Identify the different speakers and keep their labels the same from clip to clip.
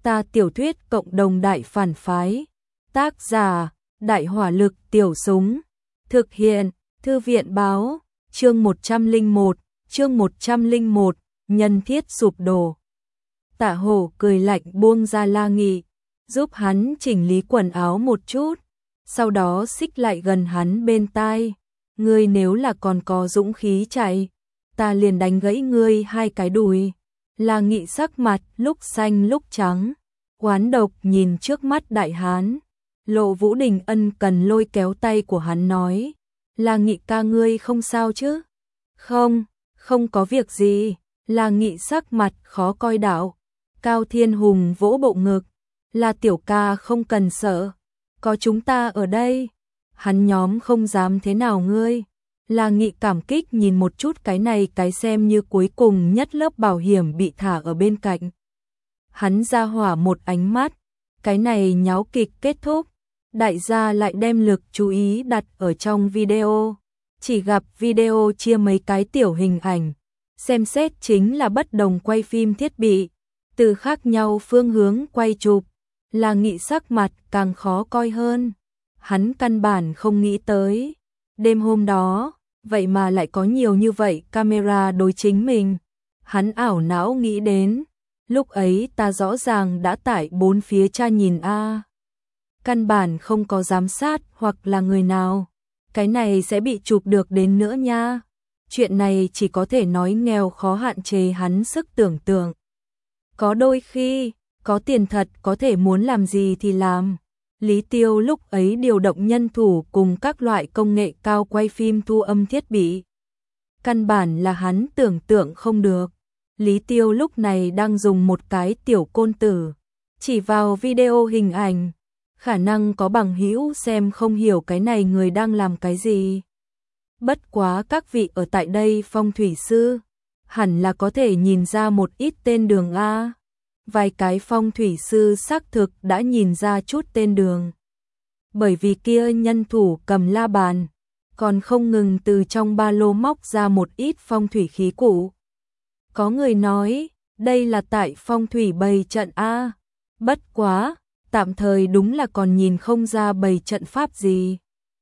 Speaker 1: Ta tiểu thuyết cộng đồng đại phản phái. Tác giả, Đại hỏa lực tiểu súng. Thực hiện, Thư viện báo, chương 101, nhân thiết sụp đổ. Tạ Hổ cười lạnh buông ra La Nghị, giúp hắn chỉnh lý quần áo một chút, sau đó xích lại gần hắn bên tai. Ngươi nếu là còn có dũng khí chạy, ta liền đánh gãy ngươi 2 cái đùi. La Nghị sắc mặt lúc xanh lúc trắng, oán độc nhìn trước mắt đại hán. Lộ Vũ Đình ân cần lôi kéo tay của hắn nói, La Nghị ca ngươi không sao chứ? Không có việc gì. La Nghị sắc mặt khó coi đạo. Cao Thiên Hùng vỗ bộ ngực, La tiểu ca không cần sợ, có chúng ta ở đây, hắn nhóm không dám thế nào ngươi. La Nghị cảm kích nhìn một chút cái này cái xem như cuối cùng nhất lớp bảo hiểm bị thả ở bên cạnh. Hắn ra hỏa một ánh mắt, cái này nháo kịch kết thúc, đại gia lại đem lực chú ý đặt ở trong video. Chỉ gặp video chia mấy cái tiểu hình ảnh, xem xét chính là bất đồng quay phim thiết bị, từ khác nhau phương hướng quay chụp. La Nghị sắc mặt càng khó coi hơn, hắn căn bản không nghĩ tới, đêm hôm đó, vậy mà lại có nhiều như vậy camera đối chính mình. Hắn ảo não nghĩ đến, lúc ấy ta rõ ràng đã tại 4 phía tra nhìn a, căn bản không có giám sát hoặc là người nào, cái này sẽ bị chụp được đến nữa nha. Chuyện này chỉ có thể nói nghèo khó hạn chế hắn sức tưởng tượng. Có đôi khi, có tiền thật có thể muốn làm gì thì làm. Lý Tiêu lúc ấy điều động nhân thủ cùng các loại công nghệ cao quay phim thu âm thiết bị. Căn bản là hắn tưởng tượng không được. Lý Tiêu lúc này đang dùng một cái tiểu côn tử, chỉ vào video hình ảnh. Khả năng có bằng hữu xem không hiểu cái này người đang làm cái gì. Bất quá các vị ở tại đây phong thủy sư, hẳn là có thể nhìn ra một ít tên đường a. Vài cái phong thủy sư xác thực đã nhìn ra chút tên đường. Bởi vì kia nhân thủ cầm la bàn, còn không ngừng từ trong ba lô móc ra một ít phong thủy khí cụ. Có người nói, đây là tại phong thủy bày trận a. Bất quá, tạm thời đúng là còn nhìn không ra bày trận pháp gì.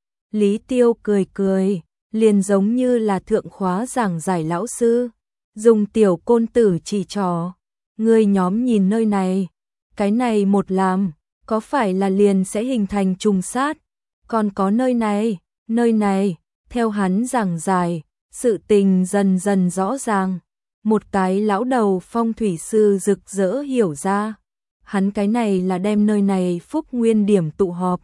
Speaker 1: Lý Tiêu cười cười, liền giống như là thượng khóa giảng giải lão sư, dùng tiểu côn tử chỉ trò. Người nhóm nhìn nơi này, cái này một làm, có phải là liền sẽ hình thành trùng sát, còn có nơi này, theo hắn giảng giải, sự tình dần dần rõ ràng. Một cái lão đầu phong thủy sư rực rỡ hiểu ra, hắn cái này là đem nơi này phúc nguyên điểm tụ họp,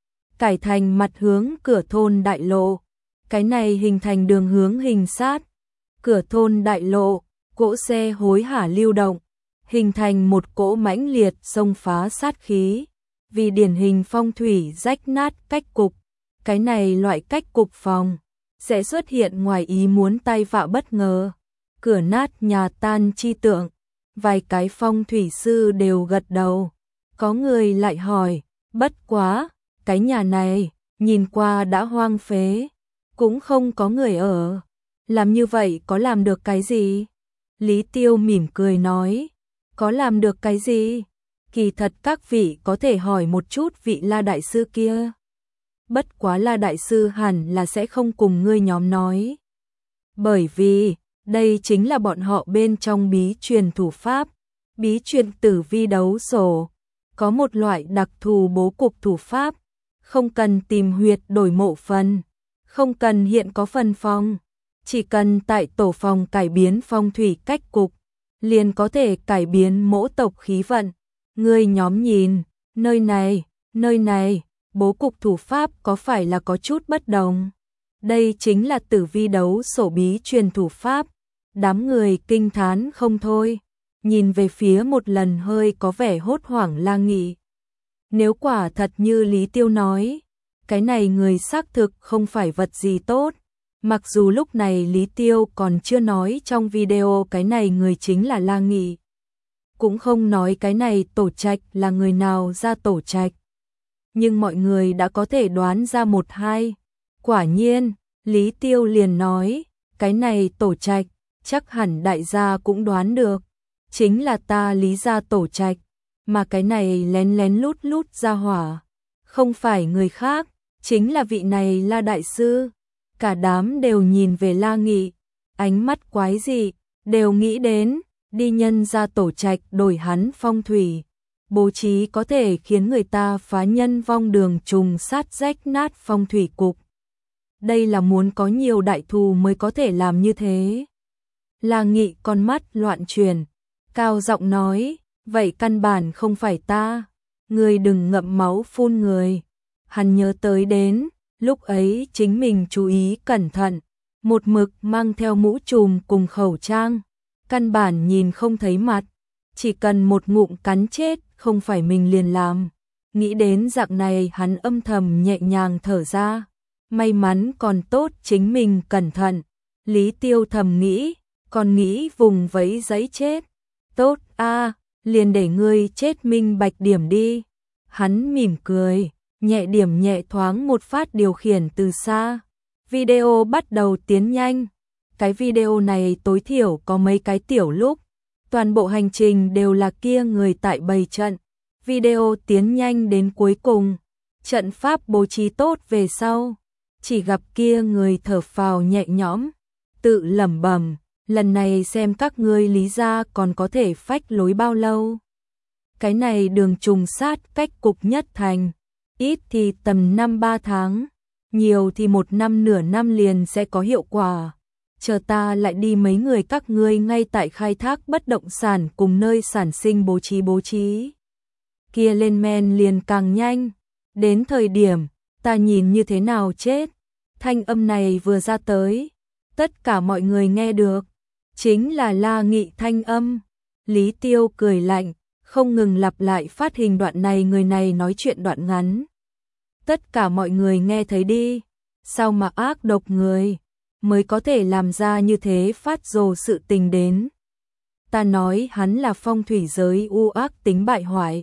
Speaker 1: cải thành mặt hướng cửa thôn đại lộ, cái này hình thành đường hướng hình sát, cửa thôn đại lộ, cỗ xe hối hả lưu động, hình thành một cỗ mãnh liệt xông phá sát khí, vì điển hình phong thủy rách nát cách cục, cái này loại cách cục phòng sẽ xuất hiện ngoài ý muốn tai vạ bất ngờ, cửa nát nhà tan chi tượng. Vài cái phong thủy sư đều gật đầu, có người lại hỏi, bất quá, cái nhà này nhìn qua đã hoang phế, cũng không có người ở, làm như vậy có làm được cái gì? Lý Tiêu mỉm cười nói, có làm được cái gì? Kỳ thật các vị có thể hỏi một chút vị La đại sư kia. Bất quá La đại sư hẳn là sẽ không cùng ngươi nhóm nói. Bởi vì, đây chính là bọn họ bên trong bí truyền thủ pháp, bí truyền tử vi đấu sổ. Có một loại đặc thù bố cục thủ pháp, không cần tìm huyệt đổi mộ phần, không cần hiện có phần phong, chỉ cần tại tổ phòng cải biến phong thủy cách cục, liền có thể cải biến mỗ tộc khí vận. Ngươi nhóm nhìn, nơi này, bố cục thủ pháp có phải là có chút bất đồng? Đây chính là tử vi đấu sổ bí truyền thủ pháp. Đám người kinh thán không thôi, nhìn về phía một lần hơi có vẻ hốt hoảng La Nghị. Nếu quả thật như Lý Tiêu nói, cái này người xác thực không phải vật gì tốt. Mặc dù lúc này Lý Tiêu còn chưa nói trong video cái này người chính là La Nghị, cũng không nói cái này tổ trạch là người nào ra tổ trạch, nhưng mọi người đã có thể đoán ra một hai. Quả nhiên, Lý Tiêu liền nói, cái này tổ trạch, chắc hẳn đại gia cũng đoán được, chính là ta Lý gia tổ trạch. mà cái này lén lén lút lút ra hỏa, không phải người khác, chính là vị này La đại sư. Cả đám đều nhìn về La Nghị, ánh mắt quái dị, đều nghĩ đến đi nhân ra tổ trạch đổi hắn phong thủy, bố trí có thể khiến người ta phá nhân vong đường trùng sát rách nát phong thủy cục. Đây là muốn có nhiều đại thù mới có thể làm như thế. La Nghị con mắt loạn chuyển, cao giọng nói, vậy căn bản không phải ta, người đừng ngậm máu phun người. Hắn nhớ tới đến, lúc ấy chính mình chú ý cẩn thận, một mực mang theo mũ trùm cùng khẩu trang, căn bản nhìn không thấy mặt, chỉ cần một ngụm cắn chết không phải mình liền làm. Nghĩ đến dạng này hắn âm thầm nhẹ nhàng thở ra, may mắn còn tốt chính mình cẩn thận. Lý Tiêu thầm nghĩ, còn nghĩ vùng vẫy giấy chết. Tốt a, liền để ngươi chết minh bạch điểm đi. Hắn mỉm cười, nhẹ điểm nhẹ thoáng một phát điều khiển từ xa. Video bắt đầu tiến nhanh. Cái video này tối thiểu có mấy cái tiểu lúc. Toàn bộ hành trình đều là kia người tại bày trận. Video tiến nhanh đến cuối cùng. Trận pháp bố trí tốt về sau. Chỉ gặp kia người thở phào nhẹ nhõm. Tự lẩm bẩm, lần này xem các ngươi Lý gia còn có thể phách lối bao lâu. Cái này đường trùng sát cách cục nhất thành. Ít thì tầm 5-3 tháng. Nhiều thì 1 năm nửa năm liền sẽ có hiệu quả. Chờ ta lại đi mấy người các ngươi ngay tại khai thác bất động sản cùng nơi sản sinh bố trí. Kia lên men liền càng nhanh. Đến thời điểm, ta nhìn như thế nào chết. Thanh âm này vừa ra tới. Tất cả mọi người nghe được. Chính là La Nghị thanh âm. Lý Tiêu cười lạnh, không ngừng lặp lại phát hình đoạn này người này nói chuyện đoạn ngắn. Tất cả mọi người nghe thấy đi. Sao mà ác độc người mới có thể làm ra như thế phát rồ sự tình đến. Ta nói hắn là phong thủy giới u ác tính bại hoại.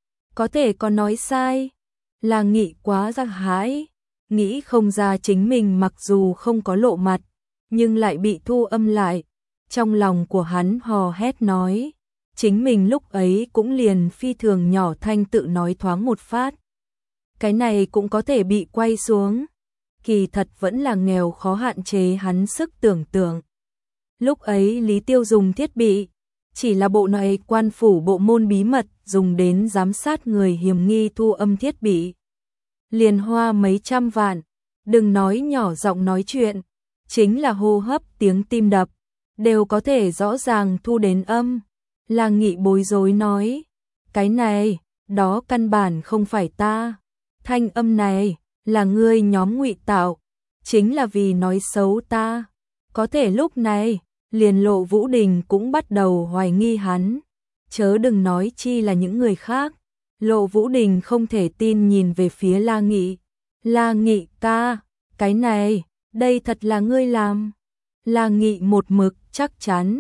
Speaker 1: Có thể có nói sai. La Nghị quá ra hãi. Nghĩ không ra chính mình mặc dù không có lộ mặt, nhưng lại bị thu âm lại. Trong lòng của hắn hò hét nói. Chính mình lúc ấy cũng liền phi thường nhỏ thanh tự nói thoáng một phát. Cái này cũng có thể bị quay xuống. Kỳ thật vẫn là nghèo khó hạn chế hắn sức tưởng tượng. Lúc ấy Lý Tiêu dùng thiết bị, chỉ là bộ này quan phủ bộ môn bí mật dùng đến giám sát người hiểm nghi thu âm thiết bị. Liền hoa mấy trăm vạn, đừng nói nhỏ giọng nói chuyện, chính là hô hấp tiếng tim đập, đều có thể rõ ràng thu đến âm. La Nghị bối rối nói, cái này, đó căn bản không phải ta. Thanh âm này là ngươi nhóm ngụy tạo, chính là vì nói xấu ta. Có thể lúc này, liền Lộ Vũ Đình cũng bắt đầu hoài nghi hắn. Chớ đừng nói chi là những người khác. Lộ Vũ Đình không thể tin nhìn về phía La Nghị. La Nghị ca, cái này, đây thật là ngươi làm. La Nghị một mực chắc chắn.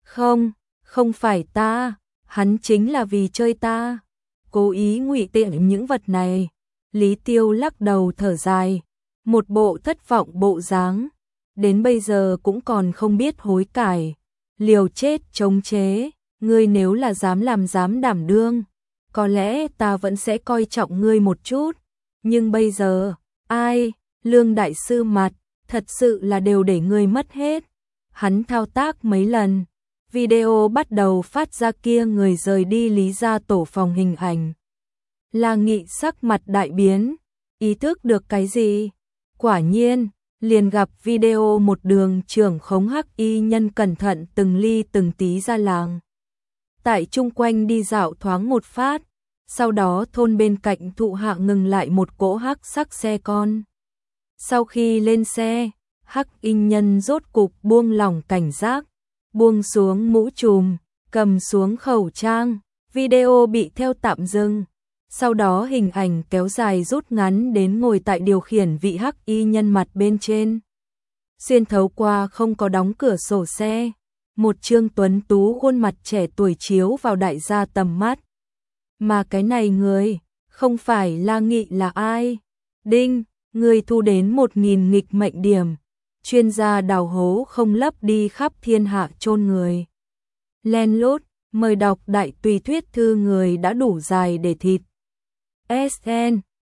Speaker 1: Không phải ta, hắn chính là vì chơi ta. Cố ý ngụy tiện những vật này. Lý Tiêu lắc đầu thở dài, một bộ thất vọng bộ dáng, đến bây giờ cũng còn không biết hối cải, liều chết chống chế, ngươi nếu là dám đảm đương, có lẽ ta vẫn sẽ coi trọng ngươi một chút, nhưng bây giờ, ai, Lương đại sư mặt, thật sự là đều để ngươi mất hết. Hắn thao tác mấy lần, video bắt đầu phát ra kia người rời đi Lý gia tổ phòng hình ảnh. La Nghị sắc mặt đại biến, ý thức được cái gì? Quả nhiên, liền gặp video một đường trưởng khống hắc y nhân cẩn thận từng ly từng tí ra làng. Tại chung quanh đi dạo thoáng một phát, sau đó thôn bên cạnh thụ hạ ngừng lại một cỗ hắc sắc xe con. Sau khi lên xe, hắc y nhân rốt cục buông lỏng cảnh giác, buông xuống mũ trùm, cầm xuống khẩu trang, video bị theo tạm dừng. Sau đó hình ảnh kéo dài rút ngắn đến ngồi tại điều khiển vị hắc y nhân mặt bên trên. Xuyên thấu qua không có đóng cửa sổ xe, một trương tuấn tú khuôn mặt trẻ tuổi chiếu vào đại gia tầm mắt. Mà cái này người, không phải La Nghị là ai? Đinh, người thu đến 1000 nghịch mệnh điểm, chuyên gia đào hố không lấp đi khắp thiên hạ chôn người. Len lút, Mời đọc đại tùy thuyết thư người đã đủ dài để thịt. SN